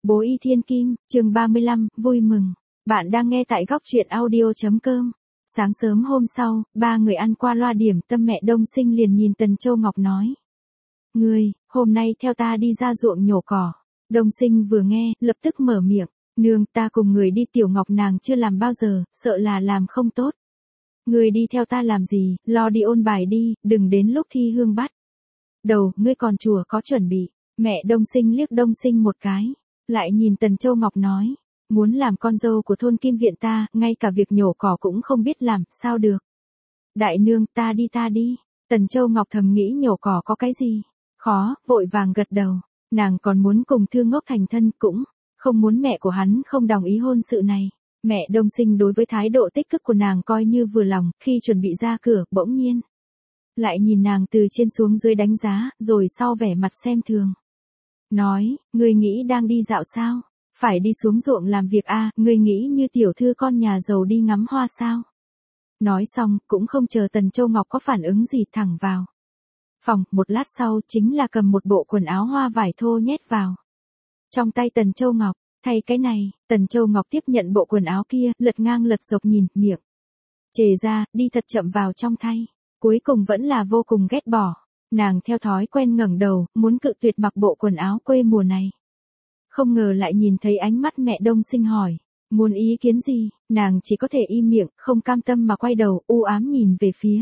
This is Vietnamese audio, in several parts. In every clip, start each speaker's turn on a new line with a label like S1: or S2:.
S1: Bố Y Thiên Kim, chương 35, vui mừng. Bạn đang nghe tại góc truyện audio.com. Sáng sớm hôm sau, ba người ăn qua loa điểm tâm, mẹ Đông Sinh liền nhìn Tần Châu Ngọc nói. Ngươi, hôm nay theo ta đi ra ruộng nhổ cỏ. Đông Sinh vừa nghe, lập tức mở miệng. Nương, ta cùng người đi, Tiểu Ngọc nàng chưa làm bao giờ, sợ là làm không tốt. Ngươi đi theo ta làm gì, lo đi ôn bài đi, đừng đến lúc thi hương bắt đầu, ngươi còn chùa có chuẩn bị. Mẹ Đông Sinh liếc Đông Sinh một cái, lại nhìn Tần Châu Ngọc nói, muốn làm con dâu của thôn Kim Viện ta, ngay cả việc nhổ cỏ cũng không biết làm, sao được. Đại nương, ta đi. Tần Châu Ngọc thầm nghĩ nhổ cỏ có cái gì khó, vội vàng gật đầu. Nàng còn muốn cùng Thư Ngốc thành thân, cũng không muốn mẹ của hắn không đồng ý hôn sự này. Mẹ Đông Sinh đối với thái độ tích cực của nàng coi như vừa lòng, khi chuẩn bị ra cửa, bỗng nhiên lại nhìn nàng từ trên xuống dưới đánh giá, rồi sau vẻ mặt xem thường. Nói, ngươi nghĩ đang đi dạo sao? Phải đi xuống ruộng làm việc a, ngươi nghĩ như tiểu thư con nhà giàu đi ngắm hoa sao? Nói xong, cũng không chờ Tần Châu Ngọc có phản ứng gì, thẳng vào phòng, một lát sau chính là cầm một bộ quần áo hoa vải thô nhét vào trong tay Tần Châu Ngọc. Thay cái này, Tần Châu Ngọc tiếp nhận bộ quần áo kia, lật ngang lật dọc nhìn, miệng chề ra, đi thật chậm vào trong thay. Cuối cùng vẫn là vô cùng ghét bỏ. Nàng theo thói quen ngẩng đầu, muốn cự tuyệt mặc bộ quần áo quê mùa này. Không ngờ lại nhìn thấy ánh mắt mẹ Đông Sinh hỏi, muốn ý kiến gì, nàng chỉ có thể im miệng, không cam tâm mà quay đầu, u ám nhìn về phía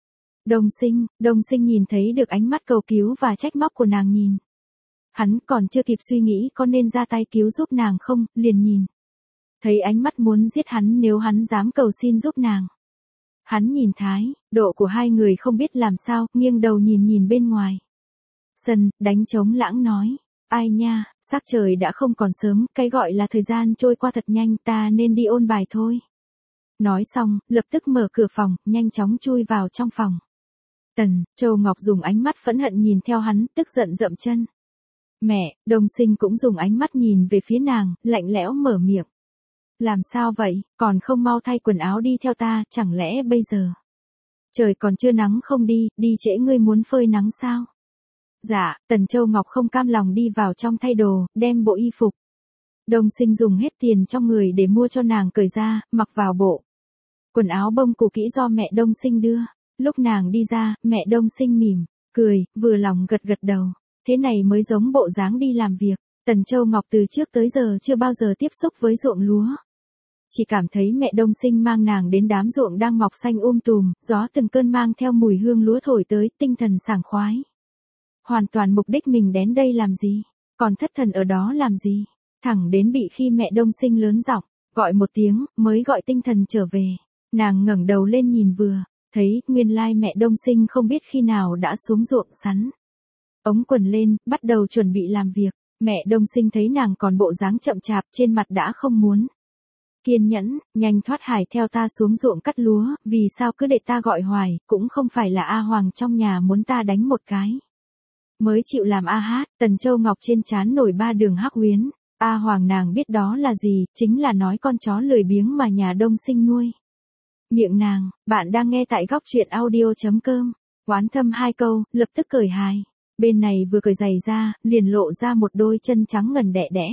S1: Đông Sinh nhìn thấy được ánh mắt cầu cứu và trách móc của nàng nhìn. Hắn còn chưa kịp suy nghĩ có nên ra tay cứu giúp nàng không, liền nhìn thấy ánh mắt muốn giết hắn nếu hắn dám cầu xin giúp nàng. Hắn nhìn thái độ của hai người không biết làm sao, nghiêng đầu nhìn bên ngoài sân, đánh trống lãng nói, ai nha, sắc trời đã không còn sớm, cái gọi là thời gian trôi qua thật nhanh, ta nên đi ôn bài thôi. Nói xong, lập tức mở cửa phòng, nhanh chóng chui vào trong phòng. Tần Châu Ngọc dùng ánh mắt phẫn hận nhìn theo hắn, tức giận dậm chân. Mẹ Đông Sinh cũng dùng ánh mắt nhìn về phía nàng, lạnh lẽo mở miệng. Làm sao vậy, còn không mau thay quần áo đi theo ta, chẳng lẽ bây giờ trời còn chưa nắng không đi trễ ngươi muốn phơi nắng sao? Dạ, Tần Châu Ngọc không cam lòng đi vào trong thay đồ, đem bộ y phục Đông Sinh dùng hết tiền trong người để mua cho nàng cởi ra, mặc vào bộ quần áo bông cũ kỹ do mẹ Đông Sinh đưa. Lúc nàng đi ra, mẹ Đông Sinh mỉm cười, vừa lòng gật đầu. Thế này mới giống bộ dáng đi làm việc. Tần Châu Ngọc từ trước tới giờ chưa bao giờ tiếp xúc với ruộng lúa. Chỉ cảm thấy mẹ Đông Sinh mang nàng đến đám ruộng đang mọc xanh tùm, gió từng cơn mang theo mùi hương lúa thổi tới, tinh thần sảng khoái. Hoàn toàn mục đích mình đến đây làm gì, còn thất thần ở đó làm gì, thẳng đến bị khi mẹ Đông Sinh lớn giọng gọi một tiếng, mới gọi tinh thần trở về. Nàng ngẩng đầu lên nhìn vừa, thấy nguyên lai mẹ Đông Sinh không biết khi nào đã xuống ruộng sắn ống quần lên, bắt đầu chuẩn bị làm việc. Mẹ Đông Sinh thấy nàng còn bộ dáng chậm chạp, trên mặt đã không muốn kiên nhẫn, nhanh thoát hải theo ta xuống ruộng cắt lúa, vì sao cứ để ta gọi hoài, cũng không phải là A Hoàng trong nhà muốn ta đánh một cái mới chịu làm A hát. Tần Châu Ngọc trên trán nổi 3 đường hắc huyến. A Hoàng nàng biết đó là gì, chính là nói con chó lười biếng mà nhà Đông Sinh nuôi. Miệng nàng, bạn đang nghe tại góc truyện audio.com. Oán thâm 2 câu, lập tức cởi hài. Bên này vừa cởi giày ra, liền lộ ra một đôi chân trắng ngần đẽ đẽ.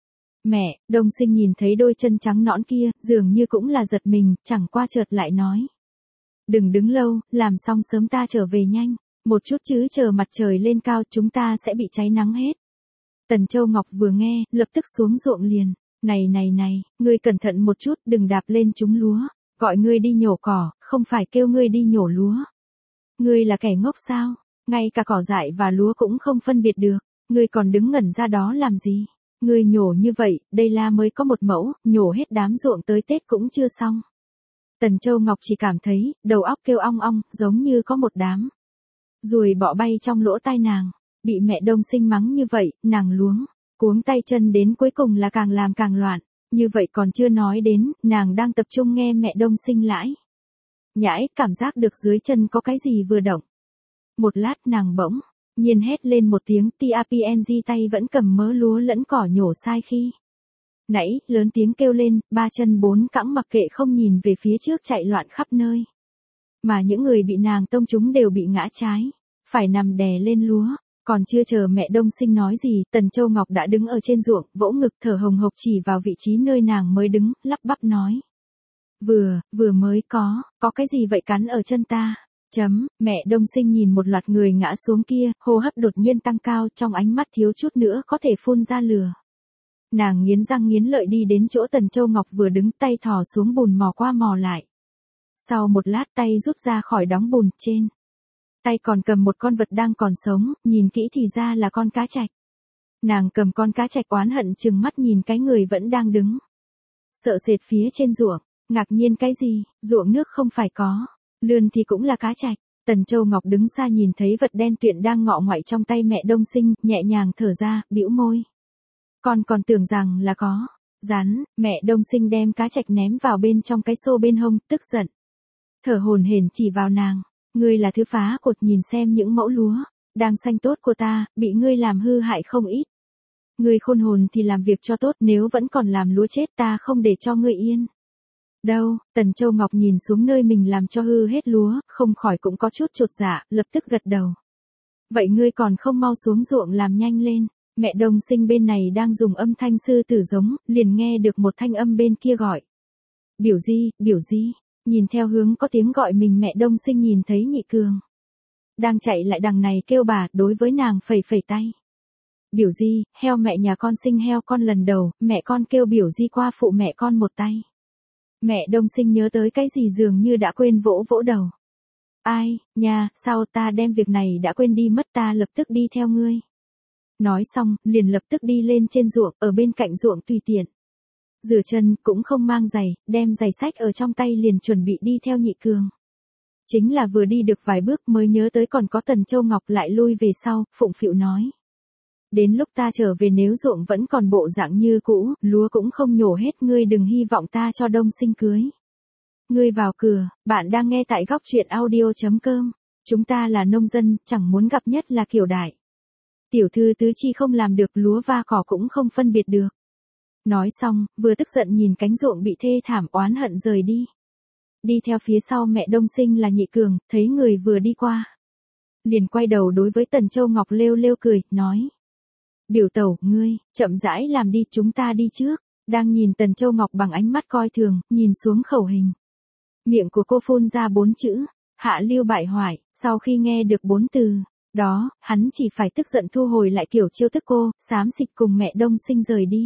S1: Mẹ Đông Sinh nhìn thấy đôi chân trắng nõn kia, dường như cũng là giật mình, chẳng qua chợt lại nói. Đừng đứng lâu, làm xong sớm ta trở về nhanh. Một chút chứ chờ mặt trời lên cao chúng ta sẽ bị cháy nắng hết. Tần Châu Ngọc vừa nghe, lập tức xuống ruộng liền. Này, ngươi cẩn thận một chút, đừng đạp lên chúng lúa. Gọi ngươi đi nhổ cỏ, không phải kêu ngươi đi nhổ lúa. Ngươi là kẻ ngốc sao? Ngay cả cỏ dại và lúa cũng không phân biệt được. Ngươi còn đứng ngẩn ra đó làm gì? Ngươi nhổ như vậy, đây là mới có một mẫu, nhổ hết đám ruộng tới Tết cũng chưa xong. Tần Châu Ngọc chỉ cảm thấy, đầu óc kêu ong ong, giống như có một đám ruồi bọ bay trong lỗ tai nàng. Bị mẹ Đông Sinh mắng như vậy, nàng luống cuống tay chân đến cuối cùng là càng làm càng loạn. Như vậy còn chưa nói đến, nàng đang tập trung nghe mẹ Đông Sinh lãi nhãi, cảm giác được dưới chân có cái gì vừa động. Một lát nàng bỗng nhiên hét lên một tiếng, TAPNG tay vẫn cầm mớ lúa lẫn cỏ nhổ sai khi nãy, lớn tiếng kêu lên, 3 chân 4 cẳng mặc kệ không nhìn về phía trước chạy loạn khắp nơi. Mà những người bị nàng tông trúng đều bị ngã trái, phải nằm đè lên lúa. Còn chưa chờ mẹ Đông Sinh nói gì, Tần Châu Ngọc đã đứng ở trên ruộng, vỗ ngực thở hồng hộc chỉ vào vị trí nơi nàng mới đứng, lắp bắp nói. Vừa mới có cái gì vậy cắn ở chân ta? Mẹ Đông Sinh nhìn một loạt người ngã xuống kia, hô hấp đột nhiên tăng cao, trong ánh mắt thiếu chút nữa có thể phun ra lửa. Nàng nghiến răng nghiến lợi đi đến chỗ Tần Châu Ngọc vừa đứng, tay thò xuống bùn mò qua mò lại. Sau một lát tay rút ra khỏi đóng bùn, trên tay còn cầm một con vật đang còn sống, nhìn kỹ thì ra là con cá trạch. Nàng cầm con cá trạch oán hận trừng mắt nhìn cái người vẫn đang đứng sợ sệt phía trên ruộng, ngạc nhiên cái gì, ruộng nước không phải có, lươn thì cũng là cá trạch. Tần Châu Ngọc đứng xa nhìn thấy vật đen tuyện đang ngọ ngoại trong tay mẹ Đông Sinh, nhẹ nhàng thở ra, bĩu môi. Con còn tưởng rằng là có rắn. Mẹ Đông Sinh đem cá trạch ném vào bên trong cái xô bên hông, tức giận thở hổn hển chỉ vào nàng. Ngươi là thứ phá cột, nhìn xem những mẫu lúa đang xanh tốt của ta, bị ngươi làm hư hại không ít. Ngươi khôn hồn thì làm việc cho tốt, nếu vẫn còn làm lúa chết ta không để cho ngươi yên. Đâu? Tần Châu Ngọc nhìn xuống nơi mình làm cho hư hết lúa, không khỏi cũng có chút chột dạ, lập tức gật đầu. Vậy ngươi còn không mau xuống ruộng làm nhanh lên. Mẹ Đông Sinh bên này đang dùng âm thanh sư tử giống, liền nghe được một thanh âm bên kia gọi. Biểu Di. Nhìn theo hướng có tiếng gọi mình, mẹ Đông Sinh nhìn thấy Nhị Cường đang chạy lại đằng này kêu bà, đối với nàng phẩy phẩy tay. Biểu Di, heo mẹ nhà con sinh heo con lần đầu, mẹ con kêu Biểu Di qua phụ mẹ con một tay. Mẹ Đông Sinh nhớ tới cái gì dường như đã quên, vỗ vỗ đầu. Ai, nha, sao ta đem việc này đã quên đi mất, ta lập tức đi theo ngươi. Nói xong, liền lập tức đi lên trên ruộng, ở bên cạnh ruộng tùy tiện rửa chân, cũng không mang giày, đem giày xách ở trong tay liền chuẩn bị đi theo Nhị Cường. Chính là vừa đi được vài bước mới nhớ tới còn có Tần Châu Ngọc, lại lui về sau, phụng phịu nói. Đến lúc ta trở về nếu ruộng vẫn còn bộ dạng như cũ, lúa cũng không nhổ hết, ngươi đừng hy vọng ta cho Đông Sinh cưới. Ngươi vào cửa, bạn đang nghe tại góc truyện audio.com. Chúng ta là nông dân, chẳng muốn gặp nhất là kiểu đại tiểu thư tứ chi không làm được, lúa va cỏ cũng không phân biệt được. Nói xong, vừa tức giận nhìn cánh ruộng bị thê thảm, oán hận rời đi. Đi theo phía sau mẹ Đông Sinh là Nhị Cường, thấy người vừa đi qua, liền quay đầu đối với Tần Châu Ngọc lêu lêu cười, nói. Biểu tẩu, ngươi, chậm rãi làm đi, chúng ta đi trước. Đang nhìn Tần Châu Ngọc bằng ánh mắt coi thường, nhìn xuống khẩu hình. Miệng của cô phun ra 4 chữ, hạ lưu bại hoại. Sau khi nghe được 4 từ đó, hắn chỉ phải tức giận thu hồi lại kiểu chiêu thức cô, xám xịt cùng mẹ Đông Sinh rời đi.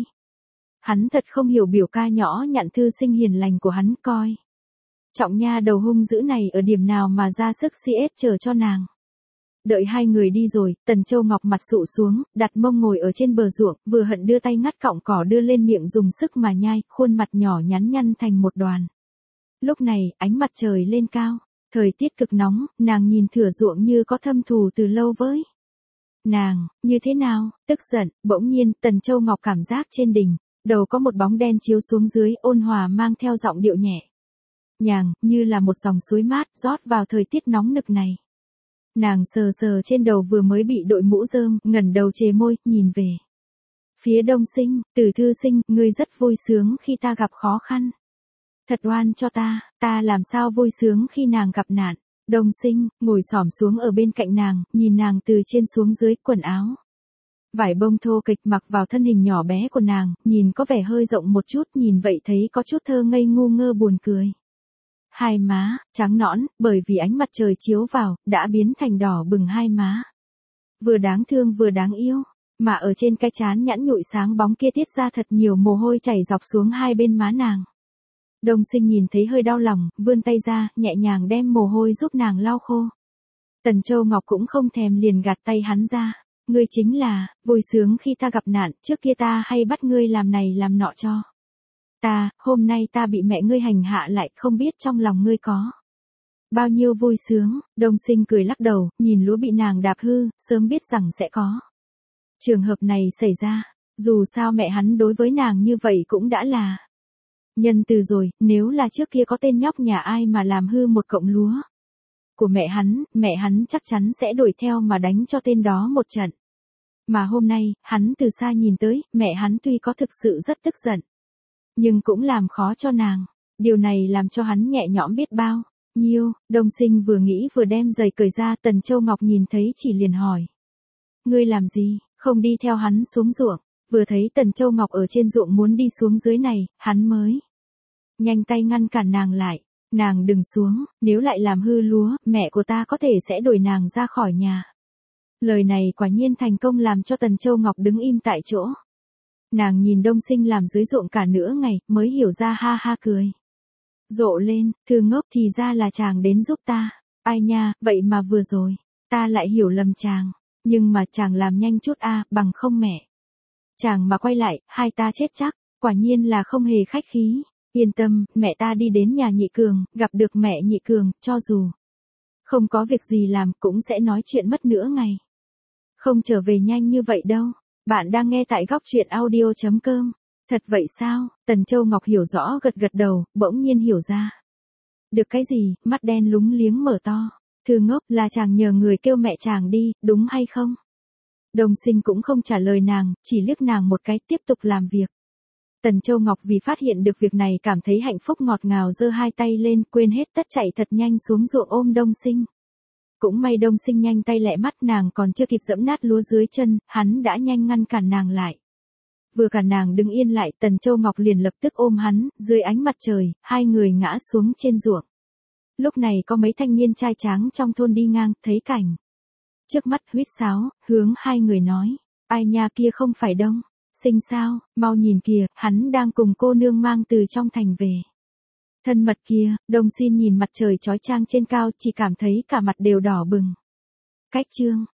S1: Hắn thật không hiểu biểu ca nhỏ nhặn thư sinh hiền lành của hắn, coi trọng nha đầu hung dữ này ở điểm nào mà ra sức CS chờ cho nàng. Đợi hai người đi rồi, Tần Châu Ngọc mặt sụ xuống, đặt mông ngồi ở trên bờ ruộng, vừa hận đưa tay ngắt cọng cỏ đưa lên miệng dùng sức mà nhai, khuôn mặt nhỏ nhắn nhăn thành một đoàn. Lúc này, ánh mặt trời lên cao, thời tiết cực nóng, nàng nhìn thửa ruộng như có thâm thù từ lâu với nàng. Như thế nào? Tức giận. Bỗng nhiên, Tần Châu Ngọc cảm giác trên đỉnh đầu có một bóng đen chiếu xuống dưới, ôn hòa mang theo giọng điệu nhẹ nhàng, như là một dòng suối mát rót vào thời tiết nóng nực này. Nàng sờ sờ trên đầu vừa mới bị đội mũ rơm, ngẩng đầu chề môi, nhìn về phía Đông Sinh. Từ thư sinh, ngươi rất vui sướng khi ta gặp khó khăn. Thật oan cho ta làm sao vui sướng khi nàng gặp nạn. Đông Sinh ngồi xổm xuống ở bên cạnh nàng, nhìn nàng từ trên xuống dưới, quần áo vải bông thô kịch mặc vào thân hình nhỏ bé của nàng, nhìn có vẻ hơi rộng một chút, nhìn vậy thấy có chút thơ ngây ngu ngơ buồn cười. Hai má trắng nõn, bởi vì ánh mặt trời chiếu vào, đã biến thành đỏ bừng hai má. Vừa đáng thương vừa đáng yêu, mà ở trên cái trán nhẵn nhụi sáng bóng kia tiết ra thật nhiều mồ hôi chảy dọc xuống hai bên má nàng. Đông Sinh nhìn thấy hơi đau lòng, vươn tay ra, nhẹ nhàng đem mồ hôi giúp nàng lau khô. Tần Châu Ngọc cũng không thèm, liền gạt tay hắn ra. Ngươi chính là vui sướng khi ta gặp nạn, trước kia ta hay bắt ngươi làm này làm nọ cho ta, hôm nay ta bị mẹ ngươi hành hạ lại, không biết trong lòng ngươi có bao nhiêu vui sướng. Đông Sinh cười lắc đầu, nhìn lúa bị nàng đạp hư, sớm biết rằng sẽ có trường hợp này xảy ra. Dù sao mẹ hắn đối với nàng như vậy cũng đã là nhân từ rồi, nếu là trước kia có tên nhóc nhà ai mà làm hư một cọng lúa của mẹ hắn chắc chắn sẽ đuổi theo mà đánh cho tên đó một trận. Mà hôm nay, hắn từ xa nhìn tới, mẹ hắn tuy có thực sự rất tức giận, nhưng cũng làm khó cho nàng. Điều này làm cho hắn nhẹ nhõm biết bao nhiêu. Đông Sinh vừa nghĩ vừa đem giày cởi ra, Tần Châu Ngọc nhìn thấy chỉ liền hỏi. Ngươi làm gì, không đi theo hắn xuống ruộng, vừa thấy Tần Châu Ngọc ở trên ruộng muốn đi xuống dưới này, hắn mới nhanh tay ngăn cản nàng lại. Nàng đừng xuống, nếu lại làm hư lúa, mẹ của ta có thể sẽ đuổi nàng ra khỏi nhà. Lời này quả nhiên thành công làm cho Tần Châu Ngọc đứng im tại chỗ. Nàng nhìn Đông Sinh làm dưới ruộng cả nửa ngày, mới hiểu ra ha ha cười. Rộ lên, thư ngốc thì ra là chàng đến giúp ta. Ai nha, vậy mà vừa rồi, ta lại hiểu lầm chàng. Nhưng mà chàng làm nhanh chút bằng không mẹ. Chàng mà quay lại, hai ta chết chắc, quả nhiên là không hề khách khí. Yên tâm, mẹ ta đi đến nhà Nhị Cường, gặp được mẹ Nhị Cường, cho dù không có việc gì làm cũng sẽ nói chuyện mất nửa ngày. Không trở về nhanh như vậy đâu. Bạn đang nghe tại góc truyện audio.com. Thật vậy sao? Tần Châu Ngọc hiểu rõ gật gật đầu, bỗng nhiên hiểu ra. Được cái gì, mắt đen lúng liếng mở to. Thư ngốc, là chàng nhờ người kêu mẹ chàng đi, đúng hay không? Đồng Sinh cũng không trả lời nàng, chỉ liếc nàng một cái tiếp tục làm việc. Tần Châu Ngọc vì phát hiện được việc này cảm thấy hạnh phúc ngọt ngào giơ hai tay lên, quên hết tất chạy thật nhanh xuống ruộng ôm Đông Sinh. Cũng may Đông Sinh nhanh tay lẹ mắt, nàng còn chưa kịp dẫm nát lúa dưới chân, hắn đã nhanh ngăn cản nàng lại. Vừa cản nàng đứng yên lại, Tần Châu Ngọc liền lập tức ôm hắn, dưới ánh mặt trời, hai người ngã xuống trên ruộng. Lúc này có mấy thanh niên trai tráng trong thôn đi ngang, thấy cảnh trước mắt huýt sáo, hướng hai người nói, ai nha, kia không phải Đông Sinh sao, mau nhìn kìa, hắn đang cùng cô nương mang từ trong thành về. Thân mật kia, Đông Sinh nhìn mặt trời chói chang trên cao, chỉ cảm thấy cả mặt đều đỏ bừng. Cách chương